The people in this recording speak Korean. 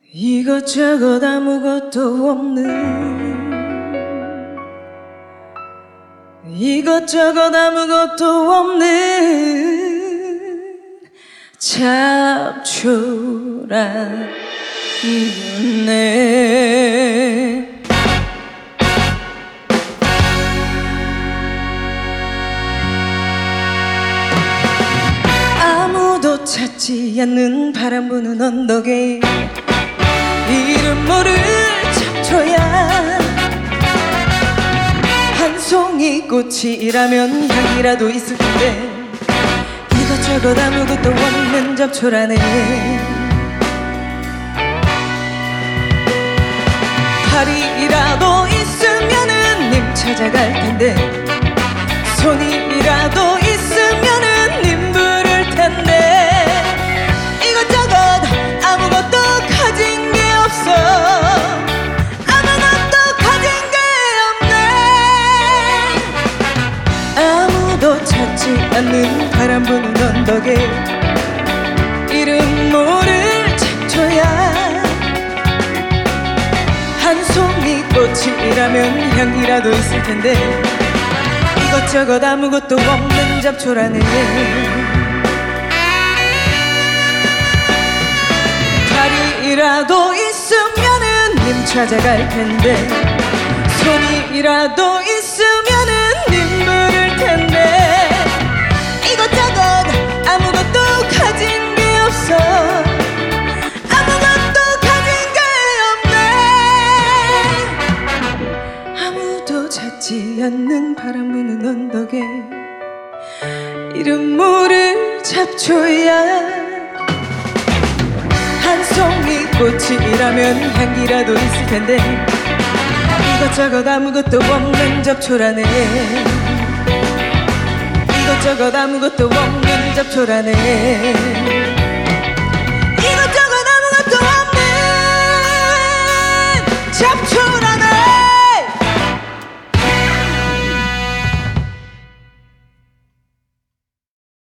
이것저것 아무것도 없는 이것저것 아무것도 없는 잡초라네. 아무도 찾지 않는 바람 부는 언덕에 이름 모를 잡초야. 한 송이 꽃이라면 향이라도 있을 텐데 이것저것 아무것도 없는 잡초라네. 팔이라도 있으면은 님 찾아갈 텐데 손이라도 있으면은 님 부를 텐데 이것저것 아무것도 가진 게 없어. 아무것도 가진 게 없네. 아무도 찾지 않는 바람 부는 언덕에 이름 모를 잡초야. 한 송이 꽃이라면 향이라도 있을 텐데 이것저것 아무것도 없는 잡초라네. 다리라도 있으면은 님 찾아갈 텐데 손이라도 있으면은 님 부를 텐데 이것저것 아무것도 가진 게 없어. 아무것도 가진 게 없네. 아무도 찾지 않는 바람 부는 언덕에 이름 모를 잡초야. 한 송이 꽃이라면 향기라도 있을 텐데 이것저것 아무것도 없는 잡초라네. 이것저것 아무것도 없는 잡초라네.